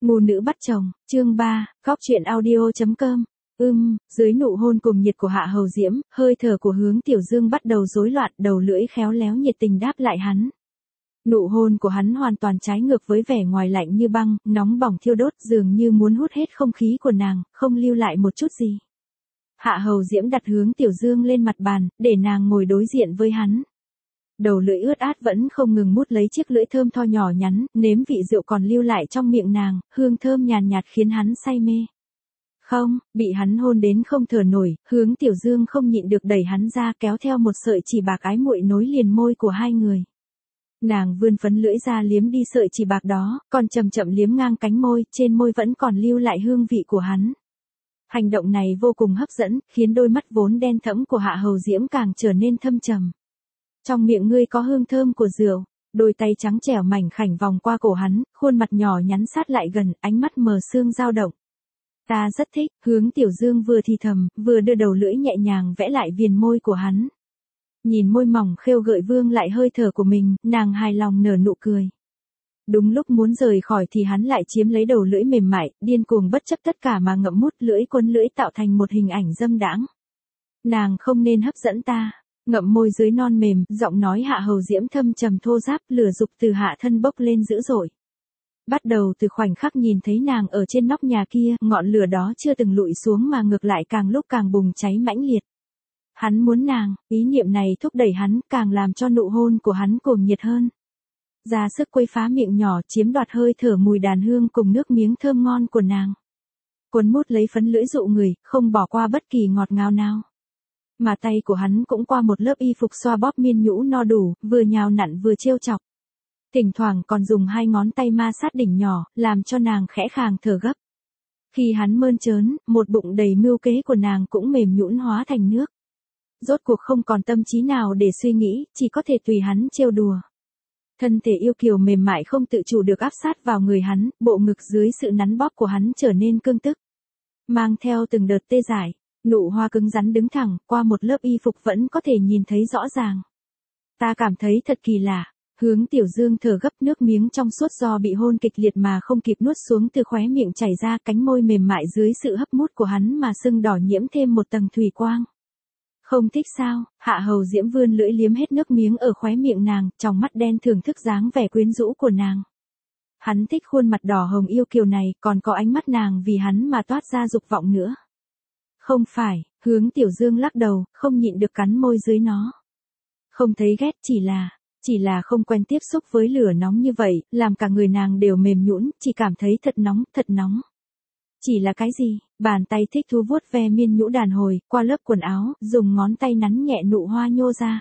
Ngu nữ bắt chồng, chương 3, góc truyện audio.com. Dưới nụ hôn cùng nhiệt của Hạ Hầu Diễm, hơi thở của Hướng Tiểu Dương bắt đầu rối loạn, đầu lưỡi khéo léo nhiệt tình đáp lại hắn. Nụ hôn của hắn hoàn toàn trái ngược với vẻ ngoài lạnh như băng, nóng bỏng thiêu đốt, dường như muốn hút hết không khí của nàng, không lưu lại một chút gì. Hạ Hầu Diễm đặt Hướng Tiểu Dương lên mặt bàn, để nàng ngồi đối diện với hắn. Đầu lưỡi ướt át vẫn không ngừng mút lấy chiếc lưỡi thơm tho nhỏ nhắn, nếm vị rượu còn lưu lại trong miệng nàng, hương thơm nhàn nhạt khiến hắn say mê. Không, bị hắn hôn đến không thở nổi, Hướng Tiểu Dương không nhịn được đẩy hắn ra, kéo theo một sợi chỉ bạc ái muội nối liền môi của hai người. Nàng vươn phấn lưỡi ra liếm đi sợi chỉ bạc đó, còn chậm chậm liếm ngang cánh môi, trên môi vẫn còn lưu lại hương vị của hắn. Hành động này vô cùng hấp dẫn, khiến đôi mắt vốn đen thẫm của Hạ Hầu Diễm càng trở nên thâm trầm. Trong miệng ngươi có hương thơm của rượu, đôi tay trắng trẻo mảnh khảnh vòng qua cổ hắn, khuôn mặt nhỏ nhắn sát lại gần, ánh mắt mờ sương dao động. Ta rất thích, Hướng Tiểu Dương vừa thì thầm, vừa đưa đầu lưỡi nhẹ nhàng vẽ lại viền môi của hắn. Nhìn môi mỏng khêu gợi vương lại hơi thở của mình, nàng hài lòng nở nụ cười. Đúng lúc muốn rời khỏi thì hắn lại chiếm lấy đầu lưỡi mềm mại, điên cuồng bất chấp tất cả mà ngậm mút lưỡi quấn lưỡi tạo thành một hình ảnh dâm đãng. Nàng không nên hấp dẫn ta. Ngậm môi dưới non mềm, giọng nói Hạ Hầu Diễm thâm trầm thô ráp, lửa dục từ hạ thân bốc lên dữ dội. Bắt đầu từ khoảnh khắc nhìn thấy nàng ở trên nóc nhà kia, ngọn lửa đó chưa từng lụi xuống mà ngược lại càng lúc càng bùng cháy mãnh liệt. Hắn muốn nàng, ý niệm này thúc đẩy hắn, càng làm cho nụ hôn của hắn cuồng nhiệt hơn. Ra sức quấy phá miệng nhỏ, chiếm đoạt hơi thở mùi đàn hương cùng nước miếng thơm ngon của nàng. Cuốn mút lấy phấn lưỡi dụ người, không bỏ qua bất kỳ ngọt ngào nào. Mà tay của hắn cũng qua một lớp y phục xoa bóp miên nhũ no đủ, vừa nhào nặn vừa trêu chọc. Thỉnh thoảng còn dùng hai ngón tay ma sát đỉnh nhỏ, làm cho nàng khẽ khàng thở gấp. Khi hắn mơn trớn, một bụng đầy mưu kế của nàng cũng mềm nhũn hóa thành nước. Rốt cuộc không còn tâm trí nào để suy nghĩ, chỉ có thể tùy hắn trêu đùa. Thân thể yêu kiều mềm mại không tự chủ được áp sát vào người hắn, bộ ngực dưới sự nắn bóp của hắn trở nên cương tức. Mang theo từng đợt tê dại. Nụ hoa cứng rắn đứng thẳng, qua một lớp y phục vẫn có thể nhìn thấy rõ ràng. Ta cảm thấy thật kỳ lạ. Hướng Tiểu Dương thở gấp, nước miếng trong suốt do bị hôn kịch liệt mà không kịp nuốt xuống từ khóe miệng chảy ra, cánh môi mềm mại dưới sự hấp mút của hắn mà sưng đỏ nhiễm thêm một tầng thủy quang. Không thích sao? Hạ Hầu Diễm vươn lưỡi liếm hết nước miếng ở khóe miệng nàng, trong mắt đen thưởng thức dáng vẻ quyến rũ của nàng. Hắn thích khuôn mặt đỏ hồng yêu kiều này, còn có ánh mắt nàng vì hắn mà toát ra dục vọng nữa. Không phải, Hướng Tiểu Dương lắc đầu, không nhịn được cắn môi dưới nó. Không thấy ghét, chỉ là không quen tiếp xúc với lửa nóng như vậy, làm cả người nàng đều mềm nhũn, chỉ cảm thấy thật nóng. Chỉ là cái gì? Bàn tay thích thú vuốt ve miên nhũ đàn hồi, qua lớp quần áo, dùng ngón tay nắn nhẹ nụ hoa nhô ra.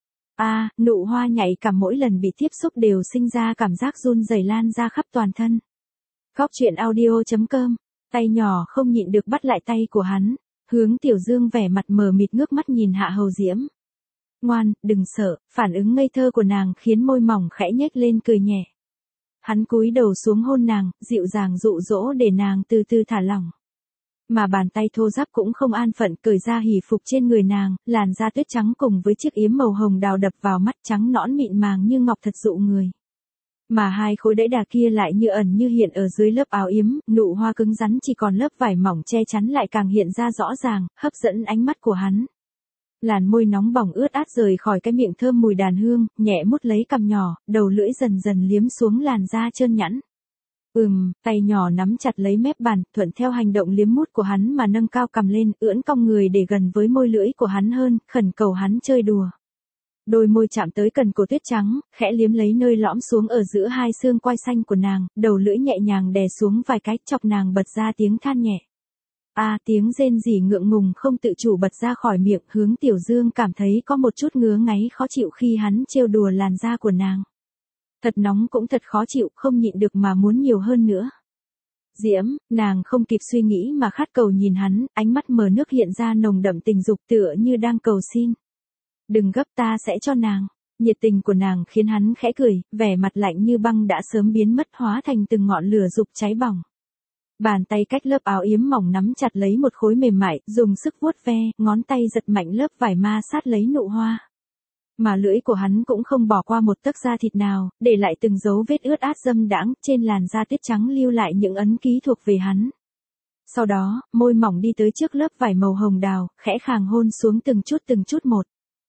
Nụ hoa nhạy cảm mỗi lần bị tiếp xúc đều sinh ra cảm giác run rẩy lan ra khắp toàn thân. Góc truyện audio.com, tay nhỏ không nhịn được bắt lại tay của hắn. Hướng Tiểu Dương vẻ mặt mờ mịt ngước mắt nhìn Hạ Hầu Diễm. Ngoan, đừng sợ, phản ứng ngây thơ của nàng khiến môi mỏng khẽ nhếch lên cười nhẹ. Hắn cúi đầu xuống hôn nàng, dịu dàng dụ dỗ để nàng từ từ thả lỏng. Mà bàn tay thô ráp cũng không an phận cởi ra hỉ phục trên người nàng, làn da tuyết trắng cùng với chiếc yếm màu hồng đào đập vào mắt, trắng nõn mịn màng như ngọc thật dụ người. Mà hai khối đẫy đà kia lại như ẩn như hiện ở dưới lớp áo yếm, nụ hoa cứng rắn chỉ còn lớp vải mỏng che chắn lại càng hiện ra rõ ràng, hấp dẫn ánh mắt của hắn. Làn môi nóng bỏng ướt át rời khỏi cái miệng thơm mùi đàn hương, nhẹ mút lấy cằm nhỏ, đầu lưỡi dần dần liếm xuống làn da trơn nhẵn. Tay nhỏ nắm chặt lấy mép bàn, thuận theo hành động liếm mút của hắn mà nâng cao cằm lên, ưỡn cong người để gần với môi lưỡi của hắn hơn, khẩn cầu hắn chơi đùa. Đôi môi chạm tới cần cổ tuyết trắng, khẽ liếm lấy nơi lõm xuống ở giữa hai xương quai xanh của nàng, đầu lưỡi nhẹ nhàng đè xuống vài cái, chọc nàng bật ra tiếng than nhẹ. Tiếng rên rỉ ngượng ngùng không tự chủ bật ra khỏi miệng. Hướng Tiểu Dương cảm thấy có một chút ngứa ngáy khó chịu khi hắn trêu đùa làn da của nàng. Thật nóng cũng thật khó chịu, không nhịn được mà muốn nhiều hơn nữa. Diễm, nàng không kịp suy nghĩ mà khát cầu nhìn hắn, ánh mắt mờ nước hiện ra nồng đậm tình dục tựa như đang cầu xin. Đừng gấp, ta sẽ cho nàng. Nhiệt tình của nàng khiến hắn khẽ cười, vẻ mặt lạnh như băng đã sớm biến mất hóa thành từng ngọn lửa dục cháy bỏng. Bàn tay cách lớp áo yếm mỏng nắm chặt lấy một khối mềm mại, dùng sức vuốt ve, ngón tay giật mạnh lớp vải ma sát lấy nụ hoa. Mà lưỡi của hắn cũng không bỏ qua một tấc da thịt nào, để lại từng dấu vết ướt át dâm đãng, trên làn da tuyết trắng lưu lại những ấn ký thuộc về hắn. Sau đó, môi mỏng đi tới trước lớp vải màu hồng đào, khẽ khàng hôn xuống từng chút một.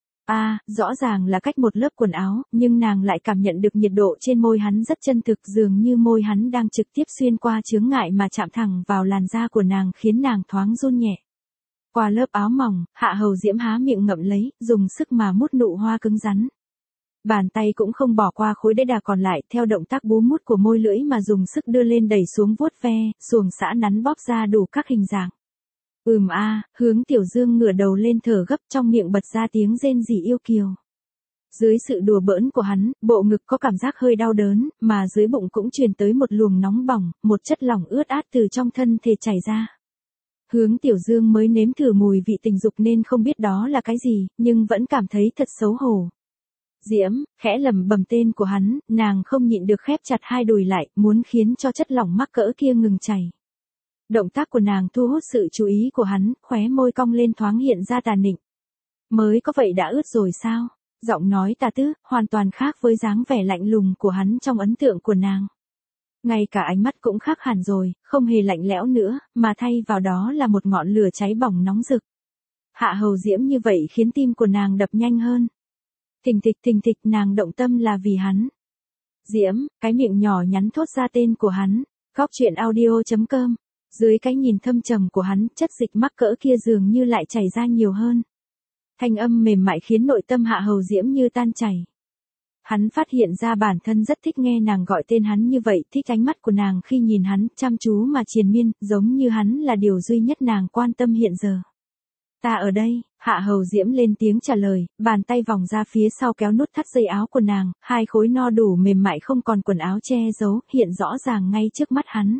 Rõ ràng là cách một lớp quần áo, nhưng nàng lại cảm nhận được nhiệt độ trên môi hắn rất chân thực, dường như môi hắn đang trực tiếp xuyên qua chướng ngại mà chạm thẳng vào làn da của nàng, khiến nàng thoáng run nhẹ. Qua lớp áo mỏng, Hạ Hầu Diễm há miệng ngậm lấy, dùng sức mà mút nụ hoa cứng rắn. Bàn tay cũng không bỏ qua khối đế đà còn lại, theo động tác bú mút của môi lưỡi mà dùng sức đưa lên đẩy xuống vuốt ve, xuồng xã nắn bóp ra đủ các hình dạng. Hướng Tiểu Dương ngửa đầu lên thở gấp, trong miệng bật ra tiếng rên rỉ yêu kiều. Dưới sự đùa bỡn của hắn, bộ ngực có cảm giác hơi đau đớn, mà dưới bụng cũng truyền tới một luồng nóng bỏng, một chất lỏng ướt át từ trong thân thể chảy ra. Hướng Tiểu Dương mới nếm thử mùi vị tình dục nên không biết đó là cái gì, nhưng vẫn cảm thấy thật xấu hổ. Diễm, khẽ lẩm bẩm tên của hắn, nàng không nhịn được khép chặt hai đùi lại, muốn khiến cho chất lỏng mắc cỡ kia ngừng chảy. Động tác của nàng thu hút sự chú ý của hắn, khóe môi cong lên thoáng hiện ra tà nịnh. Mới có vậy đã ướt rồi sao? Giọng nói tà tứ, hoàn toàn khác với dáng vẻ lạnh lùng của hắn trong ấn tượng của nàng. Ngay cả ánh mắt cũng khác hẳn rồi, không hề lạnh lẽo nữa, mà thay vào đó là một ngọn lửa cháy bỏng nóng rực. Hạ Hầu Diễm như vậy khiến tim của nàng đập nhanh hơn. Thình thịch nàng động tâm là vì hắn. Diễm, cái miệng nhỏ nhắn thốt ra tên của hắn. Góc truyện audio.com. Dưới cái nhìn thâm trầm của hắn, chất dịch mắc cỡ kia dường như lại chảy ra nhiều hơn. Thanh âm mềm mại khiến nội tâm Hạ Hầu Diễm như tan chảy. Hắn phát hiện ra bản thân rất thích nghe nàng gọi tên hắn như vậy, thích ánh mắt của nàng khi nhìn hắn, chăm chú mà triền miên, giống như hắn là điều duy nhất nàng quan tâm hiện giờ. Ta ở đây, Hạ Hầu Diễm lên tiếng trả lời, bàn tay vòng ra phía sau kéo nút thắt dây áo của nàng, hai khối no đủ mềm mại không còn quần áo che giấu, hiện rõ ràng ngay trước mắt hắn.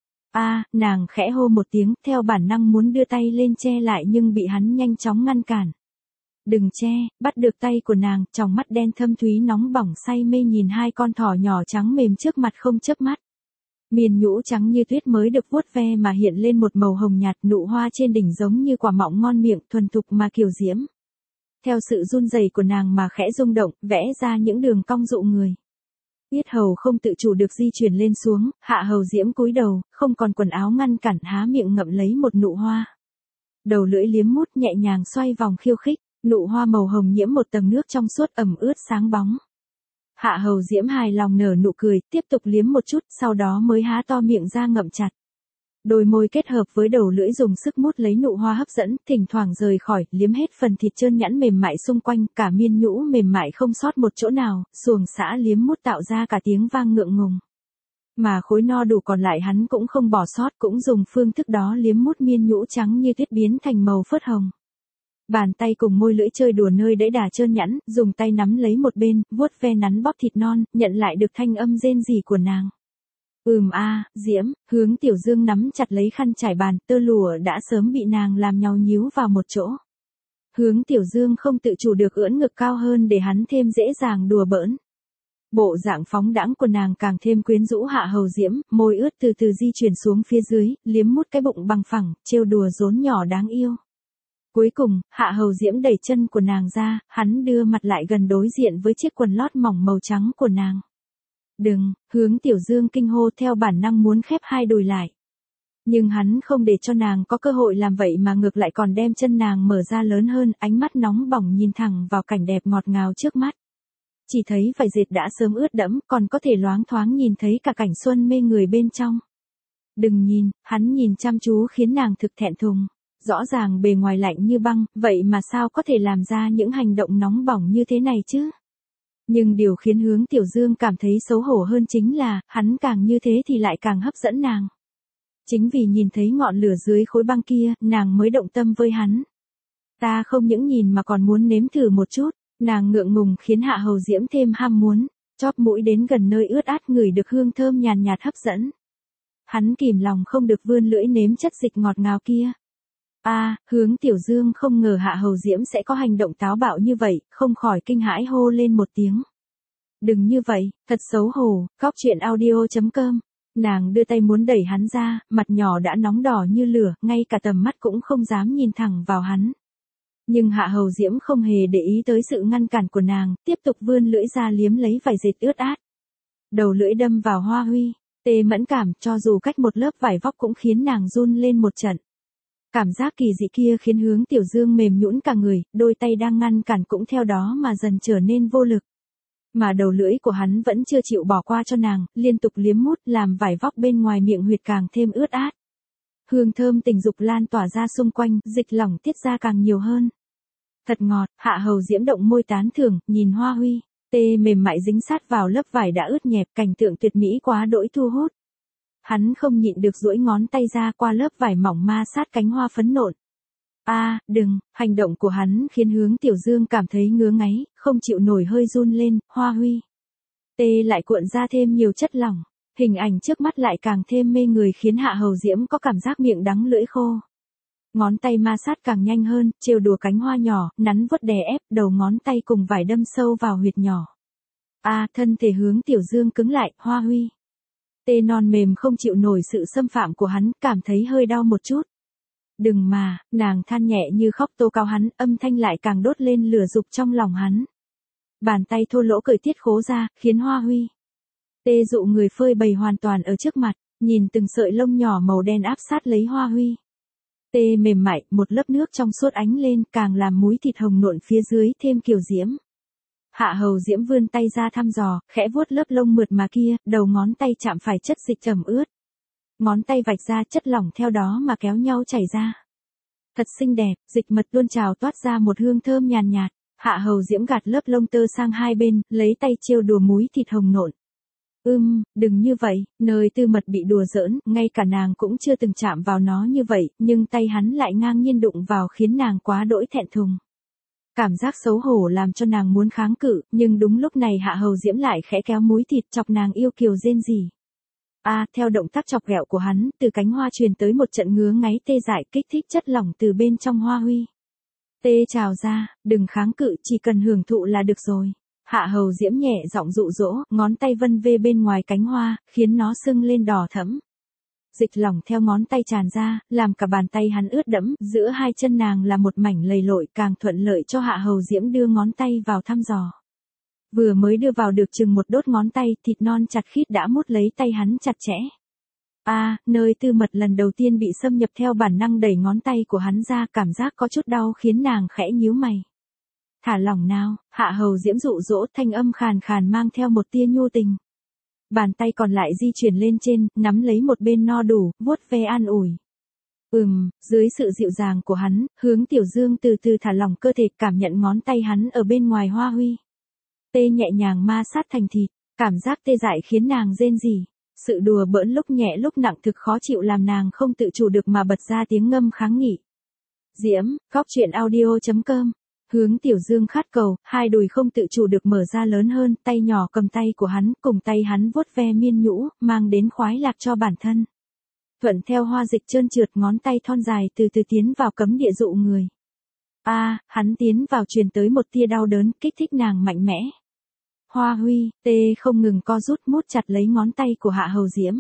Nàng khẽ hô một tiếng, theo bản năng muốn đưa tay lên che lại nhưng bị hắn nhanh chóng ngăn cản. Đừng che, bắt được tay của nàng, tròng mắt đen thâm thúy nóng bỏng say mê nhìn hai con thỏ nhỏ trắng mềm trước mặt không chớp mắt. Miền nhũ trắng như tuyết mới được vuốt ve mà hiện lên một màu hồng nhạt, nụ hoa trên đỉnh giống như quả mọng ngon miệng, thuần thục mà kiều diễm. Theo sự run rẩy của nàng mà khẽ rung động, vẽ ra những đường cong dụ người. Yết hầu không tự chủ được di chuyển lên xuống, Hạ Hầu Diễm cúi đầu, không còn quần áo ngăn cản, há miệng ngậm lấy một nụ hoa. Đầu lưỡi liếm mút nhẹ nhàng xoay vòng khiêu khích, nụ hoa màu hồng nhiễm một tầng nước trong suốt ẩm ướt sáng bóng. Hạ Hầu Diễm hài lòng nở nụ cười, tiếp tục liếm một chút, sau đó mới há to miệng ra ngậm chặt. Đôi môi kết hợp với đầu lưỡi dùng sức mút lấy nụ hoa hấp dẫn, thỉnh thoảng rời khỏi, liếm hết phần thịt trơn nhẵn mềm mại xung quanh, cả miên nhũ mềm mại không sót một chỗ nào, xuồng xã liếm mút tạo ra cả tiếng vang ngượng ngùng. Mà khối no đủ còn lại hắn cũng không bỏ sót, cũng dùng phương thức đó liếm mút miên nhũ trắng như tuyết biến thành màu phớt hồng. Bàn tay cùng môi lưỡi chơi đùa nơi đẫy đà trơn nhẵn, dùng tay nắm lấy một bên, vuốt ve nắn bóp thịt non, nhận lại được thanh âm rên rỉ của nàng. Diễm, Hướng Tiểu Dương nắm chặt lấy khăn trải bàn, tơ lụa đã sớm bị nàng làm nhau nhíu vào một chỗ. Hướng Tiểu Dương không tự chủ được ưỡn ngực cao hơn để hắn thêm dễ dàng đùa bỡn. Bộ dạng phóng đãng của nàng càng thêm quyến rũ Hạ Hầu Diễm, môi ướt từ từ di chuyển xuống phía dưới, liếm mút cái bụng bằng phẳng, trêu đùa rốn nhỏ đáng yêu. Cuối cùng, Hạ Hầu Diễm đẩy chân của nàng ra, hắn đưa mặt lại gần đối diện với chiếc quần lót mỏng màu trắng của nàng. Đừng, Hướng Tiểu Dương kinh hô theo bản năng muốn khép hai đùi lại. Nhưng hắn không để cho nàng có cơ hội làm vậy mà ngược lại còn đem chân nàng mở ra lớn hơn, ánh mắt nóng bỏng nhìn thẳng vào cảnh đẹp ngọt ngào trước mắt. Chỉ thấy vải dệt đã sớm ướt đẫm, còn có thể loáng thoáng nhìn thấy cả cảnh xuân mê người bên trong. Đừng nhìn, hắn nhìn chăm chú khiến nàng thực thẹn thùng. Rõ ràng bề ngoài lạnh như băng, vậy mà sao có thể làm ra những hành động nóng bỏng như thế này chứ? Nhưng điều khiến Hướng Tiểu Dương cảm thấy xấu hổ hơn chính là, hắn càng như thế thì lại càng hấp dẫn nàng. Chính vì nhìn thấy ngọn lửa dưới khối băng kia, nàng mới động tâm với hắn. Ta không những nhìn mà còn muốn nếm thử một chút, nàng ngượng ngùng khiến Hạ Hầu Diễm thêm ham muốn, chóp mũi đến gần nơi ướt át ngửi được hương thơm nhàn nhạt hấp dẫn. Hắn kìm lòng không được vươn lưỡi nếm chất dịch ngọt ngào kia. Hướng Tiểu Dương không ngờ Hạ Hầu Diễm sẽ có hành động táo bạo như vậy, không khỏi kinh hãi hô lên một tiếng. Đừng như vậy, thật xấu hổ. Góc truyện audio.com. Nàng đưa tay muốn đẩy hắn ra, mặt nhỏ đã nóng đỏ như lửa, ngay cả tầm mắt cũng không dám nhìn thẳng vào hắn. Nhưng Hạ Hầu Diễm không hề để ý tới sự ngăn cản của nàng, tiếp tục vươn lưỡi ra liếm lấy vải dệt ướt át. Đầu lưỡi đâm vào Hoa Huy, Tê mẫn cảm, cho dù cách một lớp vải vóc cũng khiến nàng run lên một trận. Cảm giác kỳ dị kia khiến Hướng Tiểu Dương mềm nhũn cả người, đôi tay đang ngăn cản cũng theo đó mà dần trở nên vô lực. Mà đầu lưỡi của hắn vẫn chưa chịu bỏ qua cho nàng, liên tục liếm mút làm vải vóc bên ngoài miệng huyệt càng thêm ướt át. Hương thơm tình dục lan tỏa ra xung quanh, dịch lỏng tiết ra càng nhiều hơn. Thật ngọt, Hạ Hầu Diễm động môi tán thưởng, nhìn Hoa Huy, Tê mềm mại dính sát vào lớp vải đã ướt nhẹp, cảnh tượng tuyệt mỹ quá đỗi thu hút. Hắn không nhịn được duỗi ngón tay ra qua lớp vải mỏng ma sát cánh hoa phấn nộn. Đừng, hành động của hắn khiến Hướng Tiểu Dương cảm thấy ngứa ngáy, không chịu nổi hơi run lên, Hoa Huy. Tê lại cuộn ra thêm nhiều chất lỏng, hình ảnh trước mắt lại càng thêm mê người khiến Hạ Hầu Diễm có cảm giác miệng đắng lưỡi khô. Ngón tay ma sát càng nhanh hơn, trêu đùa cánh hoa nhỏ, nắn vuốt đè ép, đầu ngón tay cùng vải đâm sâu vào huyệt nhỏ. Thân thể Hướng Tiểu Dương cứng lại, Hoa Huy. Tê non mềm không chịu nổi sự xâm phạm của hắn, cảm thấy hơi đau một chút. Đừng mà, nàng than nhẹ như khóc tố cáo hắn, âm thanh lại càng đốt lên lửa dục trong lòng hắn. Bàn tay thô lỗ cởi tiết khố ra, khiến Hoa Huy. Tê dụ người phơi bày hoàn toàn ở trước mặt, nhìn từng sợi lông nhỏ màu đen áp sát lấy Hoa Huy. Tê mềm mại, một lớp nước trong suốt ánh lên, càng làm múi thịt hồng nộn phía dưới thêm kiều diễm. Hạ Hầu Diễm vươn tay ra thăm dò, khẽ vuốt lớp lông mượt mà kia, đầu ngón tay chạm phải chất dịch ẩm ướt. Ngón tay vạch ra, chất lỏng theo đó mà kéo nhau chảy ra. Thật xinh đẹp, dịch mật luôn trào toát ra một hương thơm nhàn nhạt. Hạ Hầu Diễm gạt lớp lông tơ sang hai bên, lấy tay trêu đùa múi thịt hồng nộn. Đừng như vậy, nơi tư mật bị đùa giỡn, ngay cả nàng cũng chưa từng chạm vào nó như vậy, nhưng tay hắn lại ngang nhiên đụng vào khiến nàng quá đỗi thẹn thùng. Cảm giác xấu hổ làm cho nàng muốn kháng cự, nhưng đúng lúc này Hạ Hầu Diễm lại khẽ kéo múi thịt chọc nàng yêu kiều rên rỉ. Theo động tác chọc ghẹo của hắn, từ cánh hoa truyền tới một trận ngứa ngáy tê dại, kích thích chất lỏng từ bên trong Hoa Huy. Tê trào ra, đừng kháng cự, chỉ cần hưởng thụ là được rồi. Hạ Hầu Diễm nhẹ giọng dụ dỗ, ngón tay vân vê bên ngoài cánh hoa, khiến nó sưng lên đỏ thẫm. Dịch lỏng theo ngón tay tràn ra, làm cả bàn tay hắn ướt đẫm, giữa hai chân nàng là một mảnh lầy lội, càng thuận lợi cho Hạ Hầu Diễm đưa ngón tay vào thăm dò. Vừa mới đưa vào được chừng một đốt ngón tay, thịt non chặt khít đã mút lấy tay hắn chặt chẽ. Nơi tư mật lần đầu tiên bị xâm nhập, theo bản năng đẩy ngón tay của hắn ra, cảm giác có chút đau khiến nàng khẽ nhíu mày. Thả lỏng nào, Hạ Hầu Diễm dụ dỗ, thanh âm khàn khàn mang theo một tia nhu tình. Bàn tay còn lại di chuyển lên trên, nắm lấy một bên no đủ, vuốt ve an ủi. Dưới sự dịu dàng của hắn, Hướng Tiểu Dương từ từ thả lỏng cơ thể, cảm nhận ngón tay hắn ở bên ngoài Hoa Huy. Tê nhẹ nhàng ma sát thành thịt, cảm giác tê dại khiến nàng rên rỉ. Sự đùa bỡn lúc nhẹ lúc nặng thực khó chịu làm nàng không tự chủ được mà bật ra tiếng ngâm kháng nghị. Diễm, góc truyện audio.com. Hướng Tiểu Dương khát cầu, hai đùi không tự chủ được mở ra lớn hơn, tay nhỏ cầm tay của hắn, cùng tay hắn vuốt ve miên nhũ, mang đến khoái lạc cho bản thân. Thuận theo hoa dịch trơn trượt, ngón tay thon dài từ từ tiến vào cấm địa dụ người. Hắn tiến vào truyền tới một tia đau đớn, kích thích nàng mạnh mẽ. Hoa Huy, Tê không ngừng co rút mút chặt lấy ngón tay của Hạ Hầu Diễm.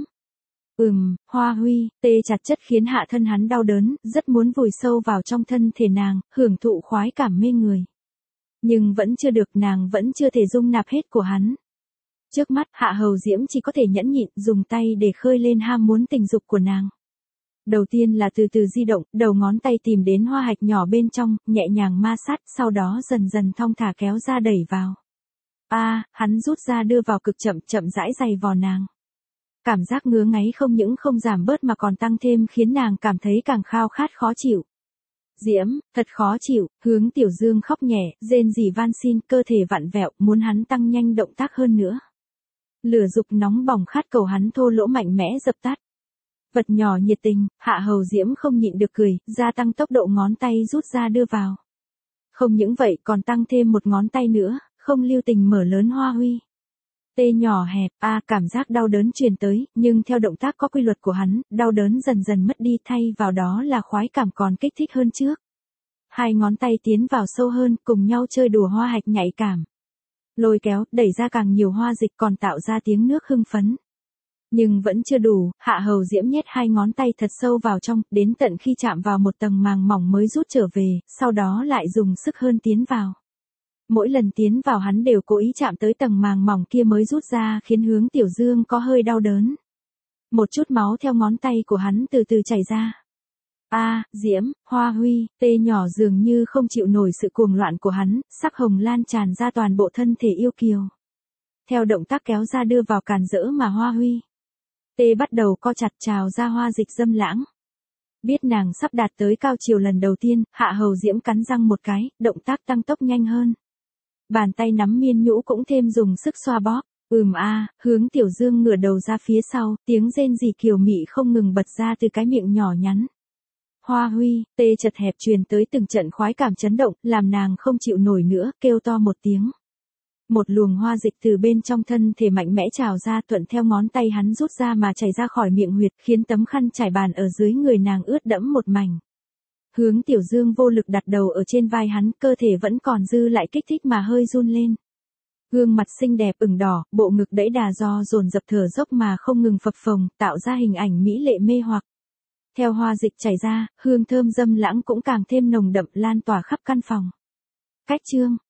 Hoa Huy, Tê chặt chất khiến hạ thân hắn đau đớn, rất muốn vùi sâu vào trong thân thể nàng, hưởng thụ khoái cảm mê người. Nhưng vẫn chưa được, nàng vẫn chưa thể dung nạp hết của hắn. Trước mắt, Hạ Hầu Diễm chỉ có thể nhẫn nhịn, dùng tay để khơi lên ham muốn tình dục của nàng. Đầu tiên là từ từ di động, đầu ngón tay tìm đến hoa hạch nhỏ bên trong, nhẹ nhàng ma sát, sau đó dần dần thong thả kéo ra đẩy vào. Hắn rút ra đưa vào cực chậm, chậm rãi dày vò nàng. Cảm giác ngứa ngáy không những không giảm bớt mà còn tăng thêm, khiến nàng cảm thấy càng khao khát khó chịu. Diễm, thật khó chịu, Hướng Tiểu Dương khóc nhẹ, rên rỉ van xin, cơ thể vặn vẹo, muốn hắn tăng nhanh động tác hơn nữa. Lửa dục nóng bỏng khát cầu hắn thô lỗ mạnh mẽ dập tắt. Vật nhỏ nhiệt tình, Hạ Hầu Diễm không nhịn được cười, gia tăng tốc độ ngón tay rút ra đưa vào. Không những vậy còn tăng thêm một ngón tay nữa, không lưu tình mở lớn Hoa Huy. Tê nhỏ hẹp, cảm giác đau đớn truyền tới, nhưng theo động tác có quy luật của hắn, đau đớn dần dần mất đi, thay vào đó là khoái cảm còn kích thích hơn trước. Hai ngón tay tiến vào sâu hơn, cùng nhau chơi đùa hoa hạch nhạy cảm. Lôi kéo, đẩy ra càng nhiều hoa dịch, còn tạo ra tiếng nước hưng phấn. Nhưng vẫn chưa đủ, Hạ Hầu Diễm nhét hai ngón tay thật sâu vào trong, đến tận khi chạm vào một tầng màng mỏng mới rút trở về, sau đó lại dùng sức hơn tiến vào. Mỗi lần tiến vào hắn đều cố ý chạm tới tầng màng mỏng kia mới rút ra, khiến Hướng Tiểu Dương có hơi đau đớn. Một chút máu theo ngón tay của hắn từ từ chảy ra. Diễm, Hoa Huy, tê nhỏ dường như không chịu nổi sự cuồng loạn của hắn, sắc hồng lan tràn ra toàn bộ thân thể yêu kiều. Theo động tác kéo ra đưa vào càn rỡ mà Hoa Huy. Tê bắt đầu co chặt trào ra hoa dịch dâm lãng. Biết nàng sắp đạt tới cao chiều lần đầu tiên, Hạ Hầu Diễm cắn răng một cái, động tác tăng tốc nhanh hơn. Bàn tay nắm miên nhũ cũng thêm dùng sức xoa bóp. Hướng Tiểu Dương ngửa đầu ra phía sau, tiếng rên rỉ kiều mị không ngừng bật ra từ cái miệng nhỏ nhắn. Hoa Huy, tê chật hẹp truyền tới từng trận khoái cảm chấn động, làm nàng không chịu nổi nữa, kêu to một tiếng. Một luồng hoa dịch từ bên trong thân thể mạnh mẽ trào ra thuận theo ngón tay hắn rút ra mà chảy ra khỏi miệng huyệt, khiến tấm khăn trải bàn ở dưới người nàng ướt đẫm một mảnh. Hướng Tiểu Dương vô lực đặt đầu ở trên vai hắn, cơ thể vẫn còn dư lại kích thích mà hơi run lên. Gương mặt xinh đẹp ửng đỏ, bộ ngực đẫy đà do dồn dập thở dốc mà không ngừng phập phồng, tạo ra hình ảnh mỹ lệ mê hoặc. Theo hoa dịch chảy ra, hương thơm dâm lãng cũng càng thêm nồng đậm lan tỏa khắp căn phòng. Cách chương